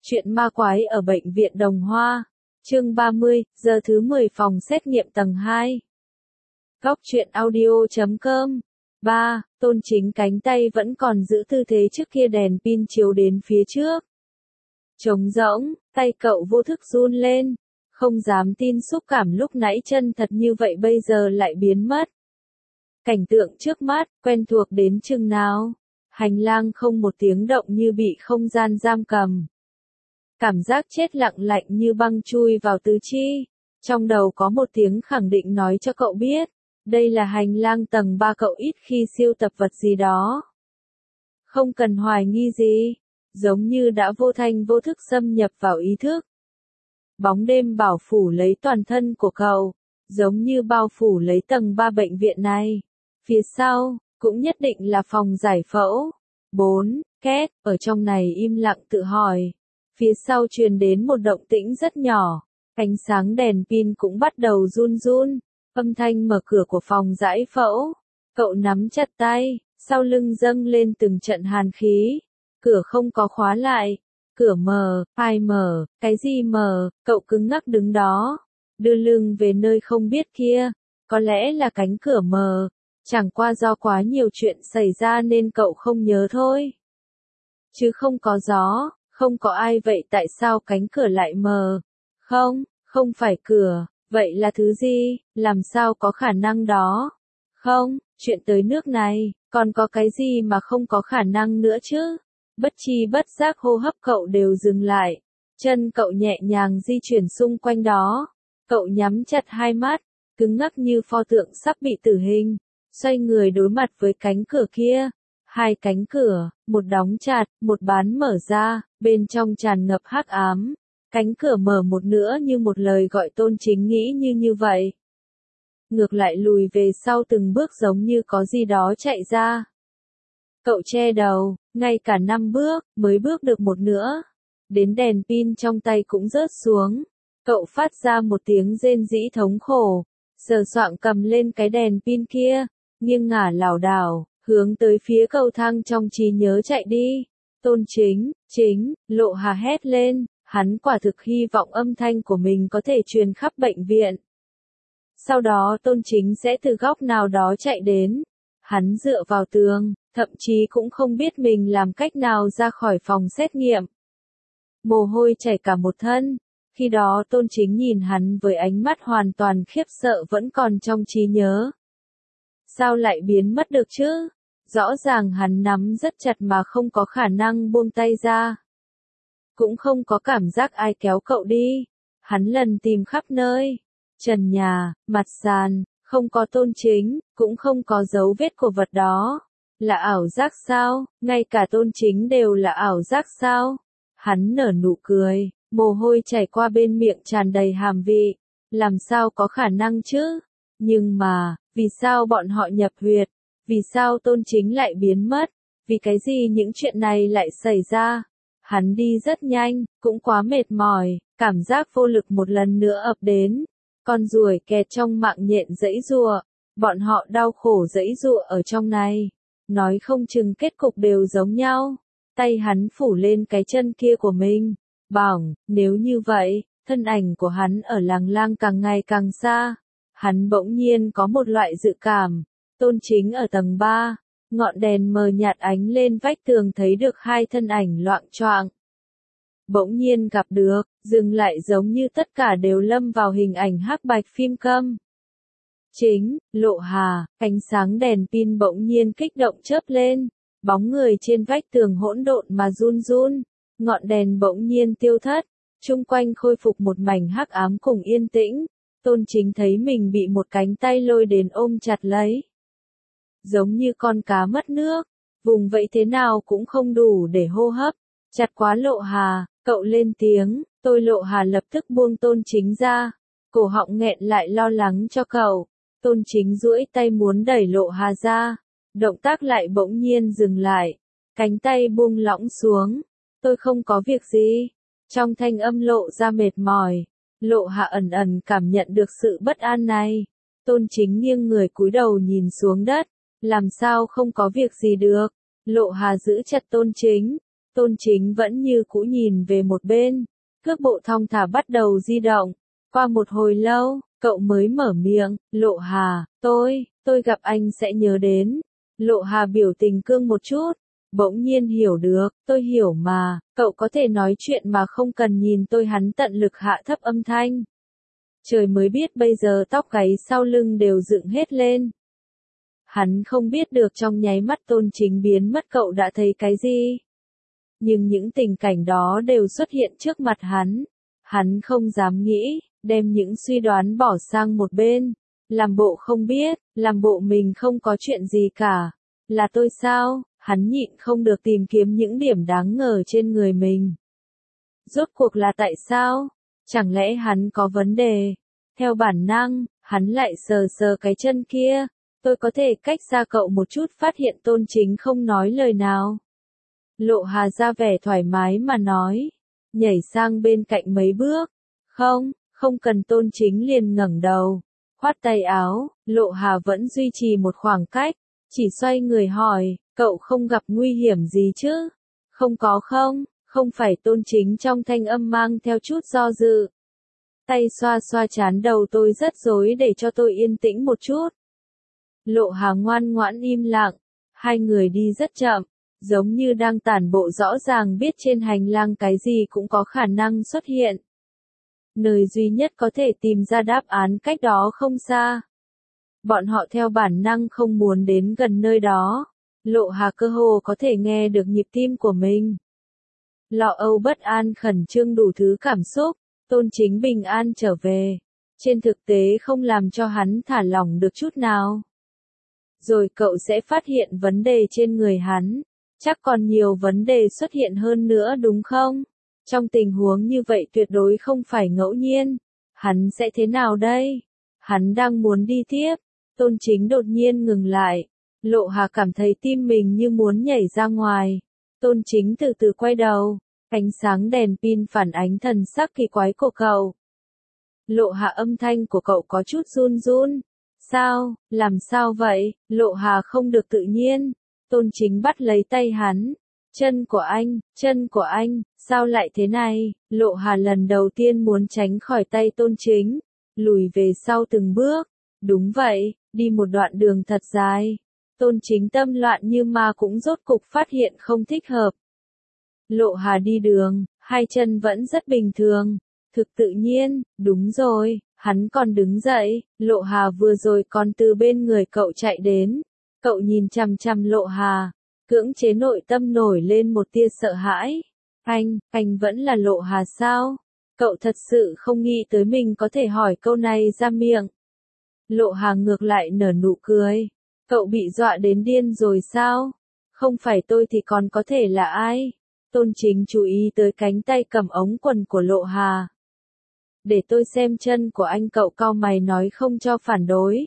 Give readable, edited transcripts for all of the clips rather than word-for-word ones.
Chuyện ma quái ở bệnh viện Đồng Hoa. Chương 30, giờ thứ 10 phòng xét nghiệm tầng 2. Góc truyện audio.com. 3. Tôn Chính cánh tay vẫn còn giữ tư thế trước kia, đèn pin chiếu đến phía trước. Trống rỗng, tay cậu vô thức run lên. Không dám tin xúc cảm lúc nãy chân thật như vậy bây giờ lại biến mất. Cảnh tượng trước mắt, quen thuộc đến chừng nào. Hành lang không một tiếng động như bị không gian giam cầm. Cảm giác chết lặng lạnh như băng chui vào tứ chi. Trong đầu có một tiếng khẳng định nói cho cậu biết. Đây là hành lang tầng 3, cậu ít khi siêu tập vật gì đó. Không cần hoài nghi gì. Giống như đã vô thanh vô thức xâm nhập vào ý thức. Bóng đêm bảo phủ lấy toàn thân của cậu. Giống như bao phủ lấy tầng 3 bệnh viện này. Phía sau, cũng nhất định là phòng giải phẫu. 4. Két, ở trong này im lặng tự hỏi. Phía sau truyền đến một động tĩnh rất nhỏ. Ánh sáng đèn pin cũng bắt đầu run run. Âm thanh mở cửa của phòng giải phẫu. Cậu nắm chặt tay, sau lưng dâng lên từng trận hàn khí. Cửa không có khóa lại. Cửa mở, ai mở, cái gì mở, cậu cứng ngắc đứng đó. Đưa lưng về nơi không biết kia. Có lẽ là cánh cửa mở. Chẳng qua do quá nhiều chuyện xảy ra nên cậu không nhớ thôi. Chứ không có gió, không có ai, vậy tại sao cánh cửa lại mở? Không phải cửa, vậy là thứ gì, làm sao có khả năng đó? Không, chuyện tới nước này, còn có cái gì mà không có khả năng nữa chứ? Bất chi bất giác hô hấp cậu đều dừng lại. Chân cậu nhẹ nhàng di chuyển xung quanh đó. Cậu nhắm chặt hai mắt, cứng ngắc như pho tượng sắp bị tử hình. Xoay người đối mặt với cánh cửa kia. Hai cánh cửa, một đóng chặt, một bán mở ra, bên trong tràn ngập hắc ám. Cánh cửa mở một nữa như một lời gọi Tôn Chính nghĩ như vậy. Ngược lại lùi về sau từng bước giống như có gì đó chạy ra. Cậu che đầu, ngay cả 5 bước, mới bước được một nữa. Đến đèn pin trong tay cũng rớt xuống. Cậu phát ra một tiếng rên rỉ thống khổ. Sờ soạng cầm lên cái đèn pin kia, nghiêng ngả lảo đảo, hướng tới phía cầu thang trong trí nhớ chạy đi. Tôn Chính, Lộ Hà hét lên, hắn quả thực hy vọng âm thanh của mình có thể truyền khắp bệnh viện. Sau đó Tôn Chính sẽ từ góc nào đó chạy đến. Hắn dựa vào tường, thậm chí cũng không biết mình làm cách nào ra khỏi phòng xét nghiệm. Mồ hôi chảy cả một thân. Khi đó Tôn Chính nhìn hắn với ánh mắt hoàn toàn khiếp sợ vẫn còn trong trí nhớ. Sao lại biến mất được chứ? Rõ ràng hắn nắm rất chặt mà không có khả năng buông tay ra. Cũng không có cảm giác ai kéo cậu đi. Hắn lần tìm khắp nơi. Trần nhà, mặt sàn, không có Tôn Chính, cũng không có dấu vết của vật đó. Là ảo giác sao? Ngay cả Tôn Chính đều là ảo giác sao? Hắn nở nụ cười, mồ hôi chảy qua bên miệng tràn đầy hàm vị. Làm sao có khả năng chứ? Nhưng mà, vì sao bọn họ nhập huyệt? Vì sao Tôn Chính lại biến mất? Vì cái gì những chuyện này lại xảy ra? Hắn đi rất nhanh, cũng quá mệt mỏi, cảm giác vô lực một lần nữa ập đến. Con ruồi kẹt trong mạng nhện giãy giụa, bọn họ đau khổ giãy giụa ở trong này. Nói không chừng kết cục đều giống nhau. Tay hắn phủ lên cái chân kia của mình. Bỏng, nếu như vậy, thân ảnh của hắn ở làng lang càng ngày càng xa. Hắn bỗng nhiên có một loại dự cảm. Tôn Chính ở tầng 3, ngọn đèn mờ nhạt ánh lên vách tường thấy được hai thân ảnh loạng choạng. Bỗng nhiên gặp được, dừng lại giống như tất cả đều lâm vào hình ảnh hắc bạch phim câm. Chính, Lộ Hà, ánh sáng đèn pin bỗng nhiên kích động chớp lên, bóng người trên vách tường hỗn độn mà run run, ngọn đèn bỗng nhiên tiêu thất, chung quanh khôi phục một mảnh hắc ám cùng yên tĩnh. Tôn Chính thấy mình bị một cánh tay lôi đến ôm chặt lấy. Giống như con cá mất nước, vùng vẫy thế nào cũng không đủ để hô hấp. Chặt quá Lộ Hà, cậu lên tiếng, tôi Lộ Hà lập tức buông Tôn Chính ra. Cổ họng nghẹn lại lo lắng cho cậu. Tôn Chính duỗi tay muốn đẩy Lộ Hà ra. Động tác lại bỗng nhiên dừng lại. Cánh tay buông lỏng xuống. Tôi không có việc gì. Trong thanh âm lộ ra mệt mỏi. Lộ Hà ẩn ẩn cảm nhận được sự bất an này. Tôn Chính nghiêng người cúi đầu nhìn xuống đất. Làm sao không có việc gì được? Lộ Hà giữ chặt Tôn Chính. Tôn Chính vẫn như cũ nhìn về một bên, cước bộ thong thả bắt đầu di động. Qua một hồi lâu, cậu mới mở miệng, Lộ Hà, tôi gặp anh sẽ nhớ đến. Lộ Hà biểu tình cương một chút, bỗng nhiên hiểu được, tôi hiểu mà, cậu có thể nói chuyện mà không cần nhìn tôi. Hắn tận lực hạ thấp âm thanh. Trời mới biết bây giờ tóc gáy sau lưng đều dựng hết lên. Hắn không biết được trong nháy mắt Tôn Chính biến mất cậu đã thấy cái gì. Nhưng những tình cảnh đó đều xuất hiện trước mặt hắn. Hắn không dám nghĩ, đem những suy đoán bỏ sang một bên. Làm bộ không biết, làm bộ mình không có chuyện gì cả. Là tôi sao? Hắn nhịn không được tìm kiếm những điểm đáng ngờ trên người mình. Rốt cuộc là tại sao? Chẳng lẽ hắn có vấn đề? Theo bản năng, hắn lại sờ sờ cái chân kia. Tôi có thể cách xa cậu một chút, phát hiện Tôn Chính không nói lời nào. Lộ Hà ra vẻ thoải mái mà nói. Nhảy sang bên cạnh mấy bước. Không cần. Tôn Chính liền ngẩng đầu. Khoát tay áo, Lộ Hà vẫn duy trì một khoảng cách. Chỉ xoay người hỏi, cậu không gặp nguy hiểm gì chứ? Không có không phải. Tôn Chính trong thanh âm mang theo chút do dự. Tay xoa xoa trán đầu tôi rất rối để cho tôi yên tĩnh một chút. Lộ Hà ngoan ngoãn im lặng, hai người đi rất chậm, giống như đang tản bộ rõ ràng biết trên hành lang cái gì cũng có khả năng xuất hiện. Nơi duy nhất có thể tìm ra đáp án cách đó không xa. Bọn họ theo bản năng không muốn đến gần nơi đó. Lộ Hà cơ hồ có thể nghe được nhịp tim của mình. Lo âu bất an khẩn trương đủ thứ cảm xúc, Tôn Chính bình an trở về. Trên thực tế không làm cho hắn thả lỏng được chút nào. Rồi cậu sẽ phát hiện vấn đề trên người hắn. Chắc còn nhiều vấn đề xuất hiện hơn nữa đúng không? Trong tình huống như vậy tuyệt đối không phải ngẫu nhiên. Hắn sẽ thế nào đây? Hắn đang muốn đi tiếp. Tôn Chính đột nhiên ngừng lại. Lộ Hà cảm thấy tim mình như muốn nhảy ra ngoài. Tôn Chính từ từ quay đầu. Ánh sáng đèn pin phản ánh thần sắc kỳ quái của cậu. Lộ Hà, âm thanh của cậu có chút run run. Sao, làm sao vậy? Lộ Hà không được tự nhiên. Tôn Chính bắt lấy tay hắn. Chân của anh, sao lại thế này? Lộ Hà lần đầu tiên muốn tránh khỏi tay Tôn Chính. Lùi về sau từng bước. Đúng vậy, đi một đoạn đường thật dài. Tôn Chính tâm loạn như ma cũng rốt cục phát hiện không thích hợp. Lộ Hà đi đường, hai chân vẫn rất bình thường. Thực tự nhiên, đúng rồi, hắn còn đứng dậy. Lộ Hà vừa rồi còn từ bên người cậu chạy đến. Cậu nhìn chằm chằm Lộ Hà, cưỡng chế nội tâm nổi lên một tia sợ hãi. Anh vẫn là Lộ Hà sao? Cậu thật sự không nghĩ tới mình có thể hỏi câu này ra miệng. Lộ Hà ngược lại nở nụ cười. Cậu bị dọa đến điên rồi sao? Không phải tôi thì còn có thể là ai? Tôn Chính chú ý tới cánh tay cầm ống quần của Lộ Hà. Để tôi xem chân của anh. Cậu cau mày nói không cho phản đối.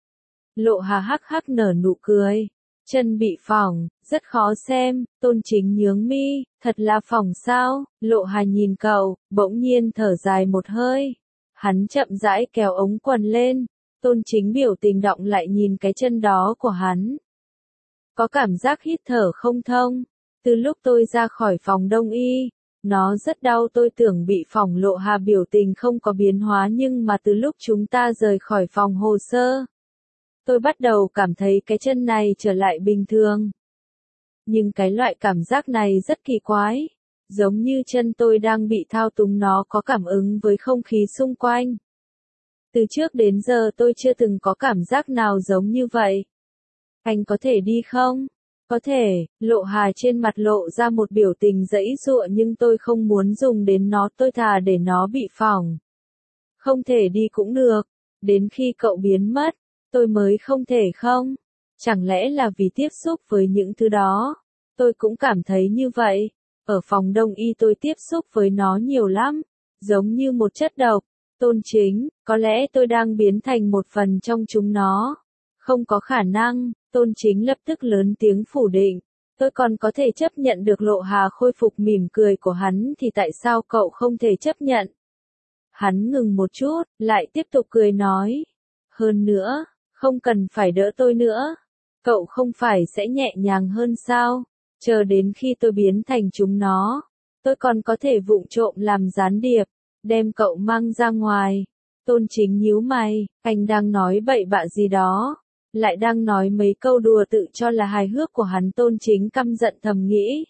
Lộ Hà hắc hắc nở nụ cười. Chân bị phỏng, rất khó xem. Tôn Chính nhướng mi, thật là phỏng sao? Lộ Hà nhìn cậu, bỗng nhiên thở dài một hơi. Hắn chậm rãi kéo ống quần lên. Tôn Chính biểu tình động lại nhìn cái chân đó của hắn. Có cảm giác hít thở không thông. Từ lúc tôi ra khỏi phòng đông y, nó rất đau. Tôi tưởng bị phỏng. Lộ Hà biểu tình không có biến hóa, nhưng mà từ lúc chúng ta rời khỏi phòng hồ sơ, tôi bắt đầu cảm thấy cái chân này trở lại bình thường. Nhưng cái loại cảm giác này rất kỳ quái. Giống như chân tôi đang bị thao túng, nó có cảm ứng với không khí xung quanh. Từ trước đến giờ tôi chưa từng có cảm giác nào giống như vậy. Anh có thể đi không? Có thể. Lộ Hà trên mặt lộ ra một biểu tình giãy giụa, nhưng tôi không muốn dùng đến nó, tôi thà để nó bị phỏng. Không thể đi cũng được. Đến khi cậu biến mất, tôi mới không thể không? Chẳng lẽ là vì tiếp xúc với những thứ đó? Tôi cũng cảm thấy như vậy. Ở phòng đông y tôi tiếp xúc với nó nhiều lắm. Giống như một chất độc. Tôn Chính, có lẽ tôi đang biến thành một phần trong chúng nó. Không có khả năng. Tôn Chính lập tức lớn tiếng phủ định. Tôi còn có thể chấp nhận được. Lộ Hà khôi phục mỉm cười của hắn, thì tại sao cậu không thể chấp nhận? Hắn ngừng một chút, lại tiếp tục cười nói. Hơn nữa, không cần phải đỡ tôi nữa. Cậu không phải sẽ nhẹ nhàng hơn sao? Chờ đến khi tôi biến thành chúng nó, tôi còn có thể vụng trộm làm gián điệp, đem cậu mang ra ngoài. Tôn Chính nhíu mày, anh đang nói bậy bạ gì đó, lại đang nói mấy câu đùa tự cho là hài hước của hắn. Tôn Chính căm giận thầm nghĩ.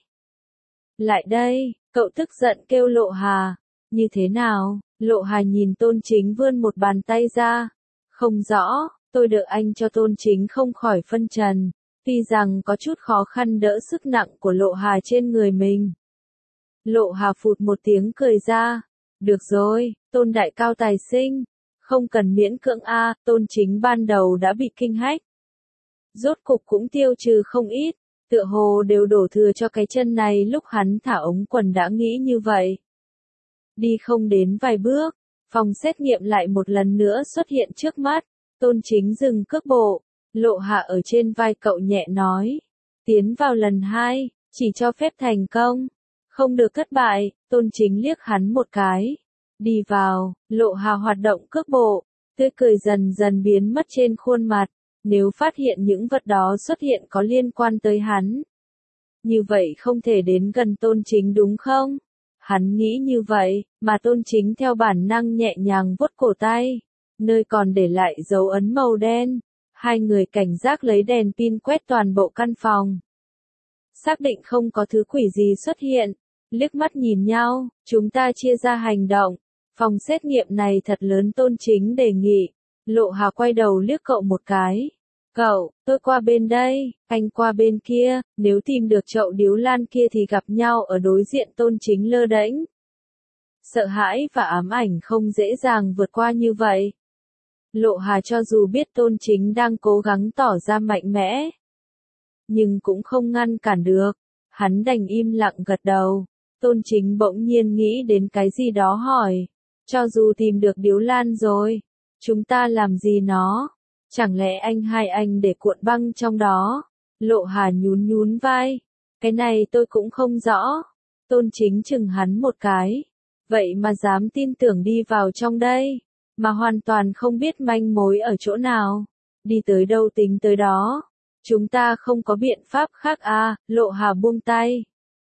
Lại đây, cậu tức giận kêu Lộ Hà. Như thế nào? Lộ Hà nhìn Tôn Chính vươn một bàn tay ra. Không rõ, tôi đỡ anh cho Tôn Chính không khỏi phân trần. Tuy rằng có chút khó khăn đỡ sức nặng của Lộ Hà trên người mình. Lộ Hà phụt một tiếng cười ra. Được rồi, Tôn đại cao tài sinh. Không cần miễn cưỡng a. Tôn Chính ban đầu đã bị kinh hách. Rốt cục cũng tiêu trừ không ít. Tựa hồ đều đổ thừa cho cái chân này lúc hắn thả ống quần đã nghĩ như vậy. Đi không đến vài bước, phòng xét nghiệm lại một lần nữa xuất hiện trước mắt. Tôn Chính dừng cước bộ. Lộ Hà ở trên vai cậu nhẹ nói. Tiến vào lần 2, chỉ cho phép thành công. Không được thất bại. Tôn Chính liếc hắn một cái. Đi vào. Lộ Hà hoạt động cước bộ. Tươi cười dần dần biến mất trên khuôn mặt. Nếu phát hiện những vật đó xuất hiện có liên quan tới hắn. Như vậy không thể đến gần Tôn Chính đúng không? Hắn nghĩ như vậy, mà Tôn Chính theo bản năng nhẹ nhàng vuốt cổ tay. Nơi còn để lại dấu ấn màu đen. Hai người cảnh giác lấy đèn pin quét toàn bộ căn phòng. Xác định không có thứ quỷ gì xuất hiện. Liếc mắt nhìn nhau, chúng ta chia ra hành động. Phòng xét nghiệm này thật lớn. Tôn Chính đề nghị. Lộ Hà quay đầu liếc cậu một cái. Cậu, tôi qua bên đây, anh qua bên kia, nếu tìm được chậu điếu lan kia thì gặp nhau ở đối diện. Tôn Chính lơ đễnh. Sợ hãi và ám ảnh không dễ dàng vượt qua như vậy. Lộ Hà cho dù biết Tôn Chính đang cố gắng tỏ ra mạnh mẽ, nhưng cũng không ngăn cản được. Hắn đành im lặng gật đầu. Tôn Chính bỗng nhiên nghĩ đến cái gì đó hỏi. Cho dù tìm được điếu lan rồi, chúng ta làm gì nó? Chẳng lẽ anh hai anh để cuộn băng trong đó? Lộ Hà nhún nhún vai. Cái này tôi cũng không rõ. Tôn Chính chừng hắn một cái. Vậy mà dám tin tưởng đi vào trong đây, mà hoàn toàn không biết manh mối ở chỗ nào. Đi tới đâu tính tới đó. Chúng ta không có biện pháp khác à. Lộ Hà buông tay.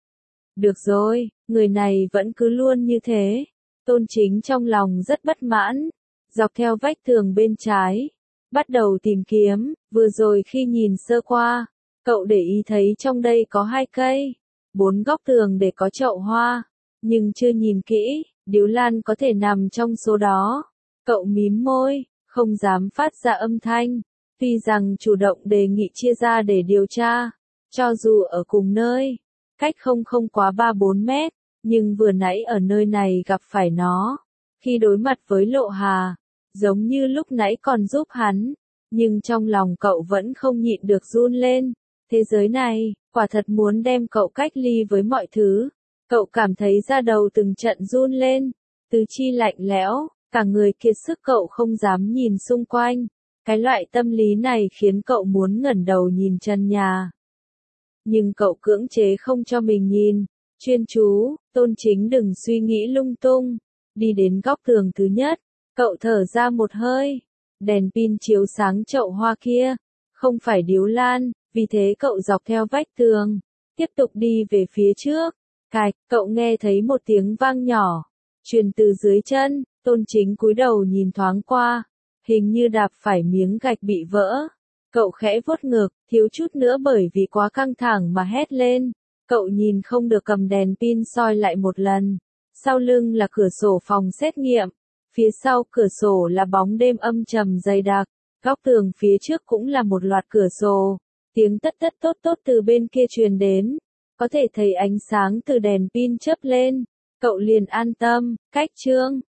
Được rồi, người này vẫn cứ luôn như thế. Tôn Chính trong lòng rất bất mãn. Dọc theo vách tường bên trái, bắt đầu tìm kiếm. Vừa rồi khi nhìn sơ qua, cậu để ý thấy trong đây có 2 cây, 4 góc tường để có chậu hoa, nhưng chưa nhìn kỹ, điếu lan có thể nằm trong số đó. Cậu mím môi, không dám phát ra âm thanh. Tuy rằng chủ động đề nghị chia ra để điều tra, cho dù ở cùng nơi, cách không quá 3-4 mét, nhưng vừa nãy ở nơi này gặp phải nó. Khi đối mặt với Lộ Hà, giống như lúc nãy còn giúp hắn, nhưng trong lòng cậu vẫn không nhịn được run lên. Thế giới này, quả thật muốn đem cậu cách ly với mọi thứ. Cậu cảm thấy da đầu từng trận run lên, tứ chi lạnh lẽo, cả người kiệt sức. Cậu không dám nhìn xung quanh. Cái loại tâm lý này khiến cậu muốn ngẩng đầu nhìn trần nhà. Nhưng cậu cưỡng chế không cho mình nhìn. Chuyên chú. Tôn Chính đừng suy nghĩ lung tung. Đi đến góc tường thứ nhất, cậu thở ra một hơi. Đèn pin chiếu sáng chậu hoa kia, không phải điếu lan, vì thế cậu dọc theo vách tường, tiếp tục đi về phía trước. Cạch, cậu nghe thấy một tiếng vang nhỏ, truyền từ dưới chân. Tôn Chính cúi đầu nhìn thoáng qua, hình như đạp phải miếng gạch bị vỡ. Cậu khẽ vuốt ngực, thiếu chút nữa bởi vì quá căng thẳng mà hét lên. Cậu nhìn không được cầm đèn pin soi lại một lần. Sau lưng là cửa sổ phòng xét nghiệm. Phía sau cửa sổ là bóng đêm âm trầm dày đặc. Góc tường phía trước cũng là một loạt cửa sổ. Tiếng tất tất tốt tốt từ bên kia truyền đến. Có thể thấy ánh sáng từ đèn pin chớp lên. Cậu liền an tâm. Cách chương